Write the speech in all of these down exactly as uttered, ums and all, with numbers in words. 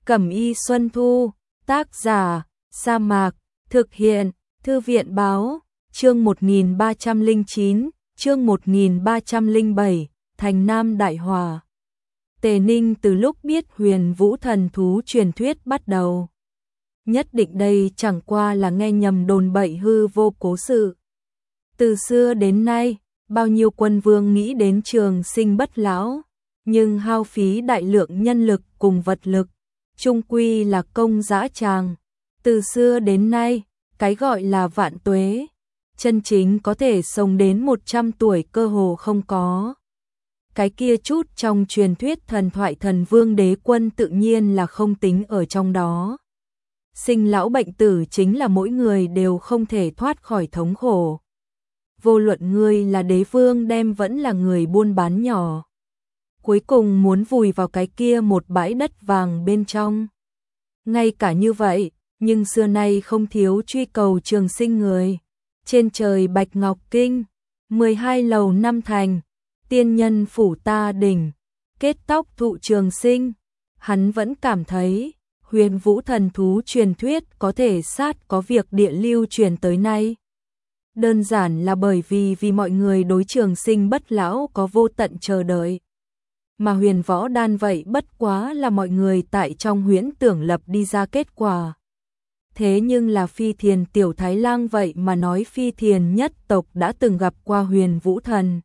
Cẩm y Xuân Thu, tác giả, Sa Mạc, thực hiện, Thư viện báo, chương một nghìn ba trăm lẻ chín, chương một nghìn ba trăm lẻ bảy, Thành Nam Đại Hòa. Tề Ninh từ lúc biết Huyền Vũ thần thú truyền thuyết bắt đầu, nhất định đây chẳng qua là nghe nhầm đồn bậy hư vô cố sự. Từ xưa đến nay, bao nhiêu quân vương nghĩ đến trường sinh bất lão, nhưng hao phí đại lượng nhân lực cùng vật lực, chung quy là công dã tràng. Từ xưa đến nay, cái gọi là vạn tuế, chân chính có thể sống đến một trăm tuổi cơ hồ không có. Cái kia chút trong truyền thuyết thần thoại thần vương đế quân tự nhiên là không tính ở trong đó. Sinh lão bệnh tử chính là mỗi người đều không thể thoát khỏi thống khổ. Vô luận ngươi là đế vương đem vẫn là người buôn bán nhỏ, cuối cùng muốn vùi vào cái kia một bãi đất vàng bên trong. Ngay cả như vậy, nhưng xưa nay không thiếu truy cầu trường sinh người. Trên trời Bạch Ngọc Kinh, mười hai lầu năm thành, tiên nhân phủ ta đỉnh, kết tóc thụ trường sinh. Hắn vẫn cảm thấy Huyền Vũ thần thú truyền thuyết có thể sát có việc địa lưu truyền tới nay. Đơn giản là bởi vì vì mọi người đối trường sinh bất lão có vô tận chờ đợi. Mà huyền võ đan vậy bất quá là mọi người tại trong huyễn tưởng lập đi ra kết quả. Thế nhưng là Phi Thiền tiểu Thái Lang vậy mà nói Phi Thiền nhất tộc đã từng gặp qua Huyền Vũ thần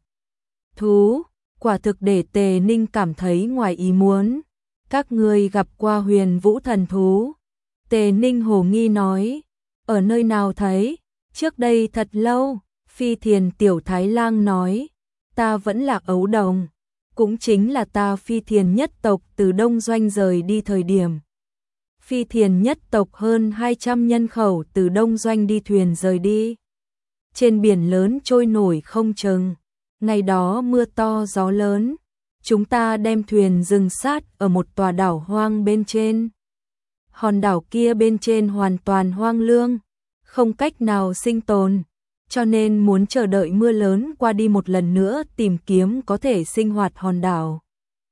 thú, quả thực để Tề Ninh cảm thấy ngoài ý muốn. Các ngươi gặp qua Huyền Vũ thần thú? Tề Ninh hồ nghi nói, ở nơi nào thấy? Trước đây thật lâu. Phi Thiền tiểu Thái Lang nói, ta vẫn là ấu đồng, cũng chính là ta Phi Thiền nhất tộc từ Đông Doanh rời đi thời điểm. Phi Thiền nhất tộc hơn hai trăm nhân khẩu từ Đông Doanh đi thuyền rời đi. Trên biển lớn trôi nổi không chừng. Ngày đó mưa to gió lớn, chúng ta đem thuyền dừng sát ở một tòa đảo hoang bên trên. Hòn đảo kia bên trên hoàn toàn hoang lương, không cách nào sinh tồn, cho nên muốn chờ đợi mưa lớn qua đi một lần nữa tìm kiếm có thể sinh hoạt hòn đảo.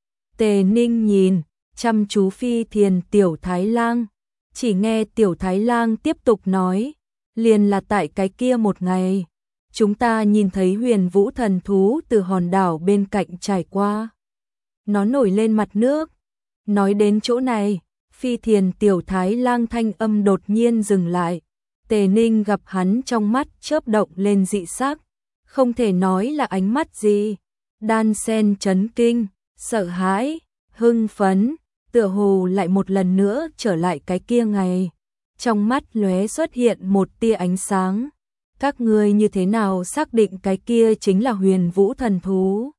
Tề Ninh nhìn chăm chú Phi Thiền tiểu Thái Lang, chỉ nghe tiểu Thái Lang tiếp tục nói, liền là tại cái kia một ngày, chúng ta nhìn thấy Huyền Vũ thần thú từ hòn đảo bên cạnh trải qua. Nó nổi lên mặt nước. Nói đến chỗ này, Phi Thiền tiểu Thái Lang thanh âm đột nhiên dừng lại. Tề Ninh gặp hắn trong mắt chớp động lên dị sắc, không thể nói là ánh mắt gì, đan sen chấn kinh, sợ hãi, hưng phấn, tựa hồ lại một lần nữa trở lại cái kia ngày. Trong mắt lóe xuất hiện một tia ánh sáng. Các ngươi như thế nào xác định cái kia chính là Huyền Vũ thần thú?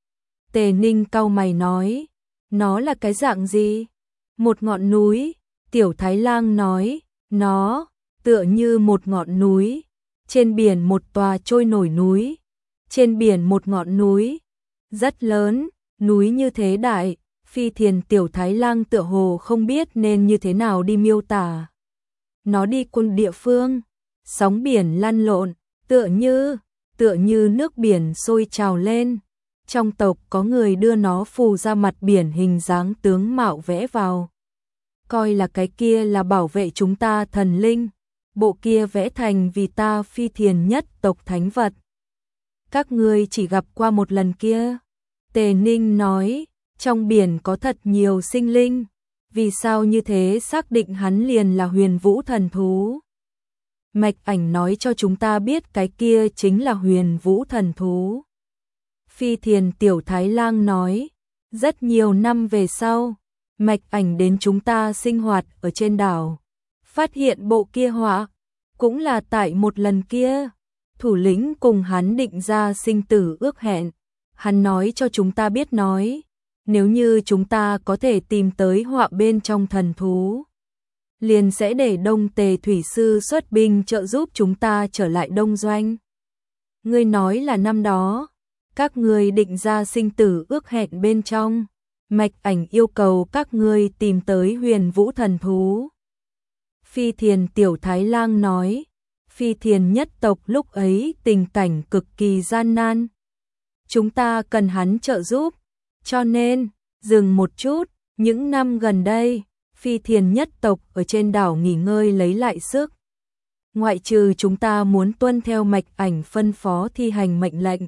Tề Ninh cau mày nói, nó là cái dạng gì? Một ngọn núi. Tiểu Thái Lang nói, nó tựa như một ngọn núi, trên biển một tòa trôi nổi núi, trên biển một ngọn núi, rất lớn, núi như thế đại. Phi Thiền tiểu Thái Lang tựa hồ không biết nên như thế nào đi miêu tả. Nó đi quân địa phương, sóng biển lăn lộn, tựa như, tựa như nước biển sôi trào lên. Trong tộc có người đưa nó phù ra mặt biển hình dáng tướng mạo vẽ vào. Coi là cái kia là bảo vệ chúng ta thần linh. Bộ kia vẽ thành vì ta Phi Thiền nhất tộc thánh vật. Các ngươi chỉ gặp qua một lần kia. Tề Ninh nói, trong biển có thật nhiều sinh linh. Vì sao như thế xác định hắn liền là Huyền Vũ thần thú? Mạch Ảnh nói cho chúng ta biết cái kia chính là Huyền Vũ thần thú. Phi Thiền tiểu Thái Lang nói, rất nhiều năm về sau, Mạch Ảnh đến chúng ta sinh hoạt ở trên đảo, phát hiện bộ kia họa, cũng là tại một lần kia, thủ lĩnh cùng hắn định ra sinh tử ước hẹn. Hắn nói cho chúng ta biết nói, nếu như chúng ta có thể tìm tới họa bên trong thần thú, liền sẽ để Đông Tề thủy sư xuất binh trợ giúp chúng ta trở lại Đông Doanh. Ngươi nói là năm đó, các ngươi định ra sinh tử ước hẹn bên trong, Mạch Ảnh yêu cầu các ngươi tìm tới Huyền Vũ thần thú. Phi Thiền tiểu Thái Lang nói, Phi Thiền nhất tộc lúc ấy tình cảnh cực kỳ gian nan. Chúng ta cần hắn trợ giúp, cho nên, dừng một chút, những năm gần đây, Phi Thiền nhất tộc ở trên đảo nghỉ ngơi lấy lại sức. Ngoại trừ chúng ta muốn tuân theo mạch ảnh phân phó thi hành mệnh lệnh.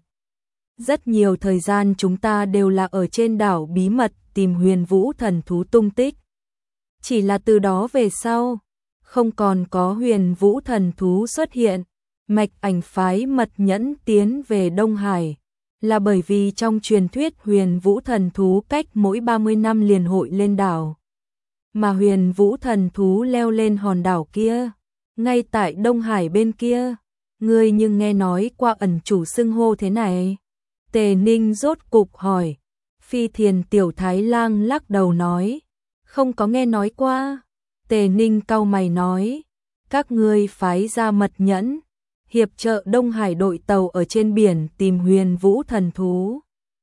Rất nhiều thời gian chúng ta đều là ở trên đảo bí mật tìm huyền vũ thần thú tung tích. Chỉ là từ đó về sau, không còn có huyền vũ thần thú xuất hiện. Mạch ảnh phái mật nhẫn tiến về Đông Hải, là bởi vì trong truyền thuyết huyền vũ thần thú cách mỗi ba mươi năm liền hội lên đảo. Mà huyền vũ thần thú leo lên hòn đảo kia, ngay tại Đông Hải bên kia. Ngươi nhưng nghe nói qua ẩn chủ xưng hô thế này? Tề Ninh rốt cục hỏi. Phi Thiền Tiểu Thái Lang lắc đầu nói, không có nghe nói qua. Tề Ninh cau mày nói, các ngươi phái ra mật nhẫn, hiệp trợ Đông Hải đội tàu ở trên biển tìm huyền vũ thần thú.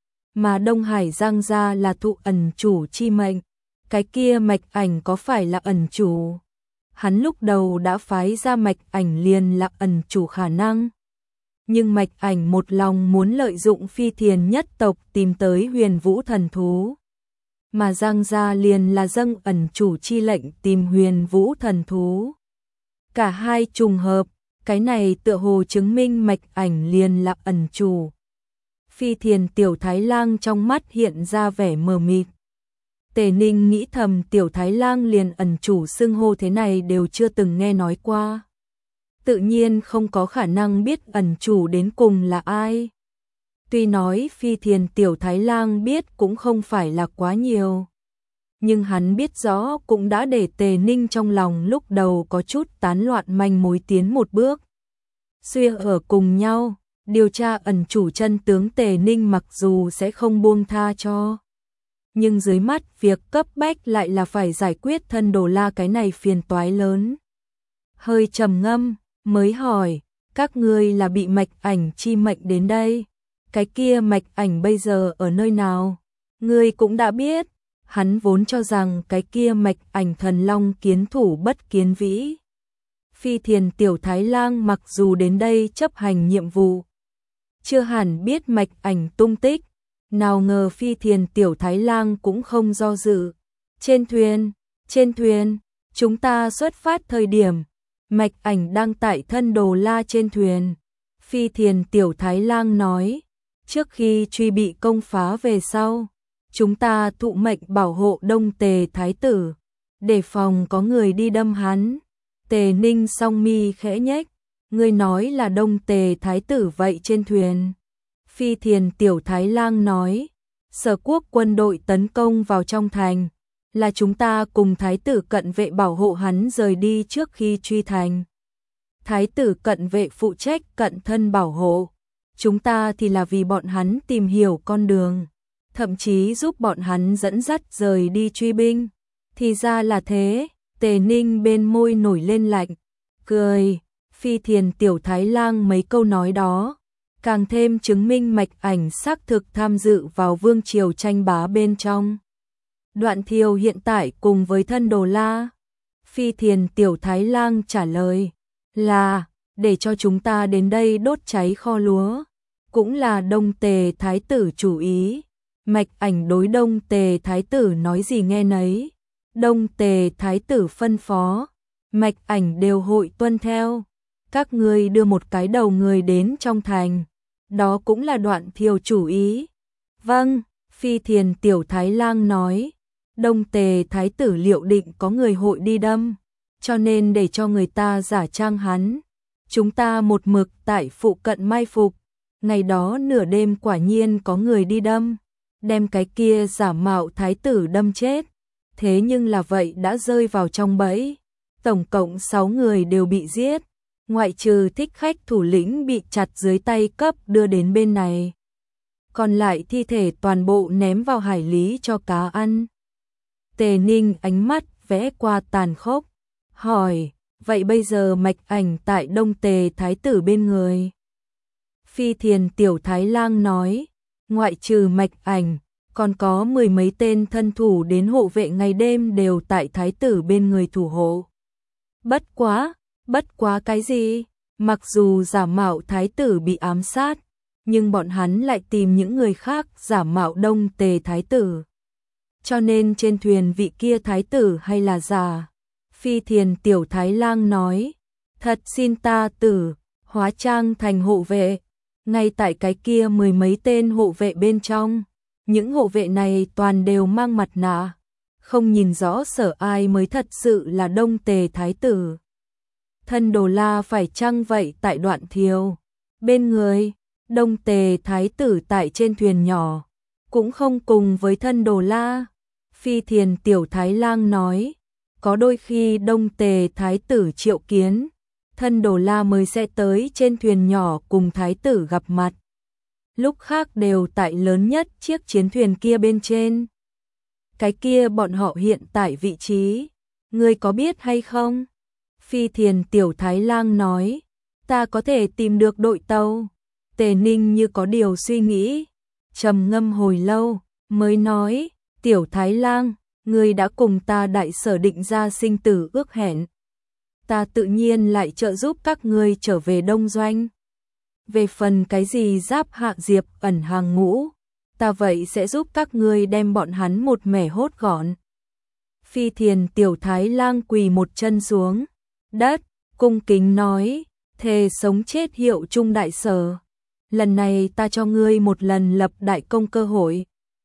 Mà Đông Hải Giang gia là thụ ẩn chủ chi mệnh, cái kia mạch ảnh có phải là ẩn chủ? Hắn lúc đầu đã phái ra mạch ảnh liền là ẩn chủ khả năng. Nhưng mạch ảnh một lòng muốn lợi dụng Phi Thiền nhất tộc tìm tới huyền vũ thần thú. Mà Giang gia liền là dâng ẩn chủ chi lệnh tìm huyền vũ thần thú. Cả hai trùng hợp, cái này tựa hồ chứng minh mạch ảnh liền là ẩn chủ. Phi Thiền Tiểu Thái Lang trong mắt hiện ra vẻ mờ mịt. Tề Ninh nghĩ thầm Tiểu Thái Lang liền ẩn chủ xưng hô thế này đều chưa từng nghe nói qua. Tự nhiên không có khả năng biết ẩn chủ đến cùng là ai. Tuy nói Phi Thiền Tiểu Thái Lang biết cũng không phải là quá nhiều. Nhưng hắn biết rõ cũng đã để Tề Ninh trong lòng lúc đầu có chút tán loạn manh mối tiến một bước. Suy ở cùng nhau, điều tra ẩn chủ chân tướng Tề Ninh mặc dù sẽ không buông tha cho. Nhưng dưới mắt việc cấp bách lại là phải giải quyết thân Đồ La cái này phiền toái lớn. Hơi trầm ngâm, mới hỏi, các ngươi là bị mạch ảnh chi mệnh đến đây. Cái kia mạch ảnh bây giờ ở nơi nào? Ngươi cũng đã biết. Hắn vốn cho rằng cái kia mạch ảnh thần long kiến thủ bất kiến vĩ. Phi Thiền Tiểu Thái Lang mặc dù đến đây chấp hành nhiệm vụ, chưa hẳn biết mạch ảnh tung tích. Nào ngờ Phi Thiền Tiểu Thái Lang cũng không do dự. Trên thuyền, trên thuyền, chúng ta xuất phát thời điểm, mạch ảnh đang tại thân Đồ La trên thuyền. Phi Thiền Tiểu Thái Lang nói, trước khi truy bị công phá về sau, chúng ta thụ mệnh bảo hộ Đông Tề Thái tử, để phòng có người đi đâm hắn. Tề Ninh song mi khẽ nhếch, ngươi nói là Đông Tề Thái tử vậy trên thuyền. Phi Thiền Tiểu Thái Lang nói, Sở Quốc quân đội tấn công vào trong thành, là chúng ta cùng Thái tử cận vệ bảo hộ hắn rời đi trước khi truy thành. Thái tử cận vệ phụ trách cận thân bảo hộ, chúng ta thì là vì bọn hắn tìm hiểu con đường, thậm chí giúp bọn hắn dẫn dắt rời đi truy binh. Thì ra là thế. Tề Ninh bên môi nổi lên lạnh, cười. Phi Thiền Tiểu Thái Lang mấy câu nói đó, càng thêm chứng minh mạch ảnh xác thực tham dự vào vương triều tranh bá bên trong. Đoạn Thiều hiện tại cùng với thân Đồ La. Phi Thiền Tiểu Thái Lang trả lời là, để cho chúng ta đến đây đốt cháy kho lúa, cũng là Đông Tề Thái tử chủ ý. Mạch ảnh đối Đông Tề Thái tử nói gì nghe nấy. Đông Tề Thái tử phân phó, mạch ảnh đều hội tuân theo. Các ngươi đưa một cái đầu người đến trong thành, đó cũng là Đoạn Thiều chủ ý. Vâng, Phi Thiền Tiểu Thái Lang nói, Đông Tề Thái tử liệu định có người hội đi đâm, cho nên để cho người ta giả trang hắn. Chúng ta một mực tại phụ cận mai phục, ngày đó nửa đêm quả nhiên có người đi đâm, đem cái kia giả mạo thái tử đâm chết. Thế nhưng là vậy đã rơi vào trong bẫy. Tổng cộng sáu người đều bị giết, ngoại trừ Thích Khách thủ lĩnh bị chặt dưới tay cấp đưa đến bên này. Còn lại thi thể toàn bộ ném vào hải lý cho cá ăn. Tề Ninh ánh mắt vẽ qua tàn khốc, hỏi, vậy bây giờ mạch ảnh tại Đông Tề Thái tử bên người? Phi Thiền Tiểu Thái Lang nói, ngoại trừ mạch ảnh, còn có mười mấy tên thân thủ đến hộ vệ ngày đêm đều tại Thái tử bên người thủ hộ. Bất quá, bất quá cái gì? Mặc dù giả mạo Thái tử bị ám sát, nhưng bọn hắn lại tìm những người khác giả mạo Đông Tề Thái tử. cho nên trên thuyền vị kia thái tử hay là giả? Phi Thiền Tiểu Thái Lang nói, thật xin ta tử, hóa trang thành hộ vệ. Ngay tại cái kia mười mấy tên hộ vệ bên trong, những hộ vệ này toàn đều mang mặt nạ, không nhìn rõ sở ai mới thật sự là Đông Tề Thái tử. Thân Đồ La phải chăng vậy tại Đoạn Thiều? Bên người, Đông Tề Thái tử tại trên thuyền nhỏ, cũng không cùng với thân Đồ La. Phi Thiền Tiểu Thái Lang nói, có đôi khi Đông Tề Thái tử triệu kiến, thân Đồ La mới sẽ tới trên thuyền nhỏ cùng Thái tử gặp mặt. Lúc khác đều tại lớn nhất chiếc chiến thuyền kia bên trên. Cái kia bọn họ hiện tại vị trí, ngươi có biết hay không? Phi Thiền Tiểu Thái Lang nói, ta có thể tìm được đội tàu. Tề Ninh như có điều suy nghĩ, trầm ngâm hồi lâu, mới nói, Tiểu Thái Lang, ngươi đã cùng ta đại sở định ra sinh tử ước hẹn. Ta tự nhiên lại trợ giúp các ngươi trở về Đông Doanh. Về phần cái gì Giáp Hạ Diệp ẩn hàng ngũ, ta vậy sẽ giúp các ngươi đem bọn hắn một mẻ hốt gọn. Phi Thiền Tiểu Thái Lang quỳ một chân xuống đất, cung kính nói, thề sống chết hiệu trung đại sở. Lần này ta cho ngươi một lần lập đại công cơ hội.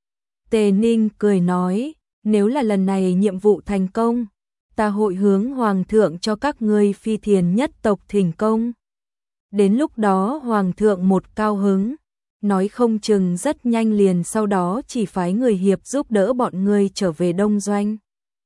Tề Ninh cười nói, nếu là lần này nhiệm vụ thành công, ta hội hướng Hoàng thượng cho các ngươi Phi Thiền nhất tộc thỉnh công. Đến lúc đó Hoàng thượng một cao hứng, nói không chừng rất nhanh liền sau đó chỉ phái người hiệp giúp đỡ bọn ngươi trở về Đông Doanh.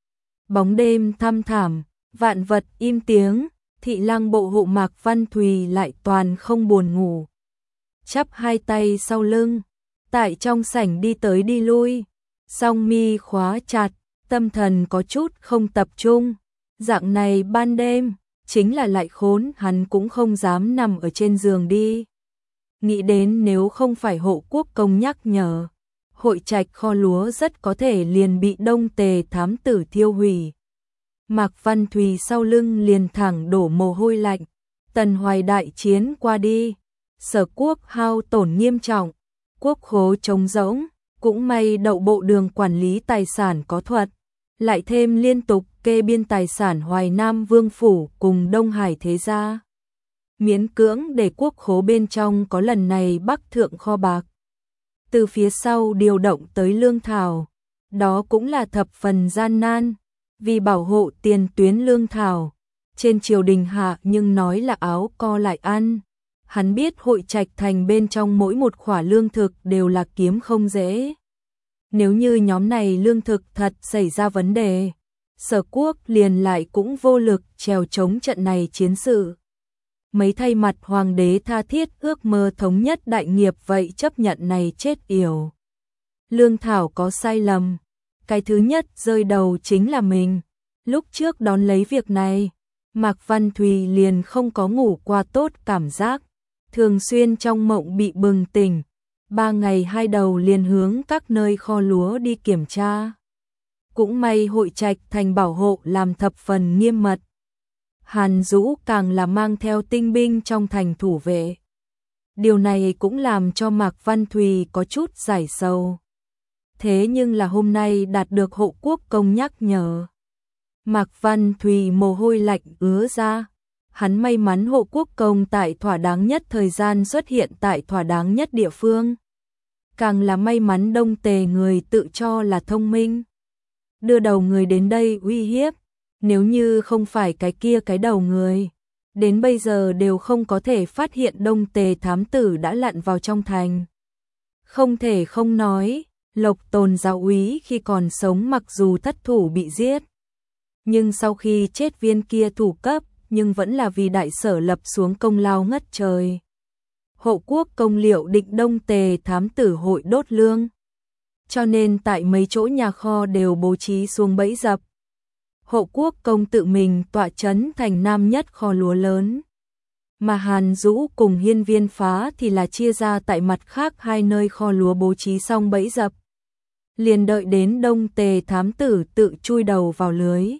Bóng đêm thăm thẳm, vạn vật im tiếng, thị lang bộ hộ Mạc Văn Thùy lại toàn không buồn ngủ. Chắp hai tay sau lưng, tại trong sảnh đi tới đi lui, song mi khóa chặt, tâm thần có chút không tập trung. Dạng này ban đêm, chính là lại khốn hắn cũng không dám nằm ở trên giường đi. Nghĩ đến nếu không phải Hộ Quốc Công nhắc nhở, hội trạch kho lúa rất có thể liền bị Đông Tề thám tử thiêu hủy. Mạc Văn Thùy sau lưng liền thẳng đổ mồ hôi lạnh. Tần Hoài đại chiến qua đi, Sở Quốc hao tổn nghiêm trọng, quốc khố trống rỗng, cũng may Đậu Bộ Đường quản lý tài sản có thuật, lại thêm liên tục kê biên tài sản Hoài Nam Vương phủ cùng Đông Hải thế gia, miễn cưỡng để quốc khố bên trong có lần này Bắc thượng kho bạc. Từ phía sau điều động tới lương thảo, đó cũng là thập phần gian nan, vì bảo hộ tiền tuyến lương thảo, trên triều đình hạ nhưng nói là áo co lại ăn. Hắn biết hội trạch thành bên trong mỗi một khỏa lương thực đều là kiếm không dễ. Nếu như nhóm này lương thực thật xảy ra vấn đề, Sở Quốc liền lại cũng vô lực trèo chống trận này chiến sự. Mấy thay mặt hoàng đế tha thiết ước mơ thống nhất đại nghiệp vậy chấp nhận này chết yểu. Lương thảo có sai lầm, cái thứ nhất rơi đầu chính là mình. Lúc trước đón lấy việc này, Mạc Văn Thùy liền không có ngủ qua tốt cảm giác, thường xuyên trong mộng bị bừng tỉnh, ba ngày hai đầu liền hướng các nơi kho lúa đi kiểm tra. Cũng may hội trạch thành bảo hộ làm thập phần nghiêm mật. Hàn Dũ càng là mang theo tinh binh trong thành thủ vệ. Điều này cũng làm cho Mạc Văn Thùy có chút giải sầu. Thế nhưng là hôm nay đạt được Hộ Quốc Công nhắc nhở, Mạc Văn Thùy mồ hôi lạnh ứa ra. Hắn may mắn Hộ Quốc Công tại thỏa đáng nhất thời gian xuất hiện tại thỏa đáng nhất địa phương. Càng là may mắn Đông Tề người tự cho là thông minh, đưa đầu người đến đây uy hiếp. Nếu như không phải cái kia cái đầu người, đến bây giờ đều không có thể phát hiện Đông Tề thám tử đã lặn vào trong thành. Không thể không nói, Lộc Tồn giáo úy khi còn sống mặc dù thất thủ bị giết, nhưng sau khi chết viên kia thủ cấp, nhưng vẫn là vì đại sở lập xuống công lao ngất trời. Hộ Quốc Công liệu định Đông Tề thám tử hội đốt lương, cho nên tại mấy chỗ nhà kho đều bố trí xuống bẫy dập. Hộ Quốc Công tự mình tọa trấn thành nam nhất kho lúa lớn, mà Hàn Dũ cùng Hiên Viên Phá thì là chia ra tại mặt khác hai nơi kho lúa bố trí xong bẫy dập. Liền đợi đến Đông Tề thám tử tự chui đầu vào lưới.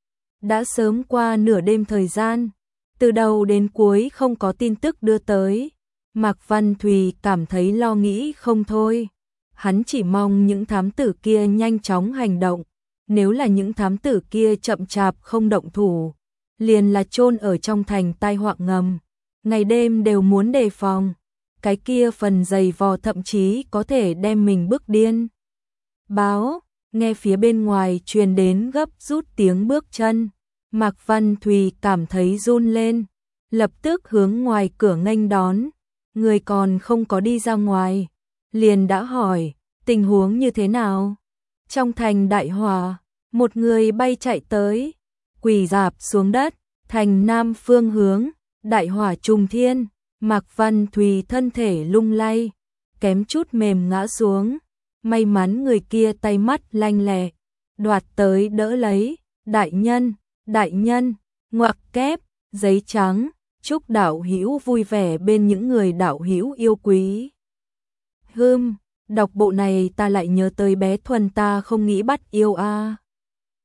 Đã sớm qua nửa đêm thời gian, từ đầu đến cuối không có tin tức đưa tới. Mạc Văn Thùy cảm thấy lo nghĩ không thôi. hắn chỉ mong những thám tử kia nhanh chóng hành động, nếu là những thám tử kia chậm chạp không động thủ, liền là chôn ở trong thành tai họa ngầm, ngày đêm đều muốn đề phòng, cái kia phần dày vò thậm chí có thể đem mình bức điên. Báo, nghe phía bên ngoài truyền đến gấp rút tiếng bước chân, Mạc Văn Thùy cảm thấy run lên, lập tức hướng ngoài cửa nghênh đón, người còn không có đi ra ngoài, liền đã hỏi, tình huống như thế nào? Trong thành đại hỏa, một người bay chạy tới, quỳ rạp xuống đất, thành nam phương hướng, đại hỏa trùng thiên, Mạc Văn Thùy thân thể lung lay, kém chút mềm ngã xuống, may mắn người kia tay mắt lanh lẹ, đoạt tới đỡ lấy, đại nhân, đại nhân, ngoặc kép, giấy trắng, chúc đạo hữu vui vẻ bên những người đạo hữu yêu quý. Hừm, đọc bộ này ta lại nhớ tới bé Thuần ta không nghĩ bắt yêu a. À.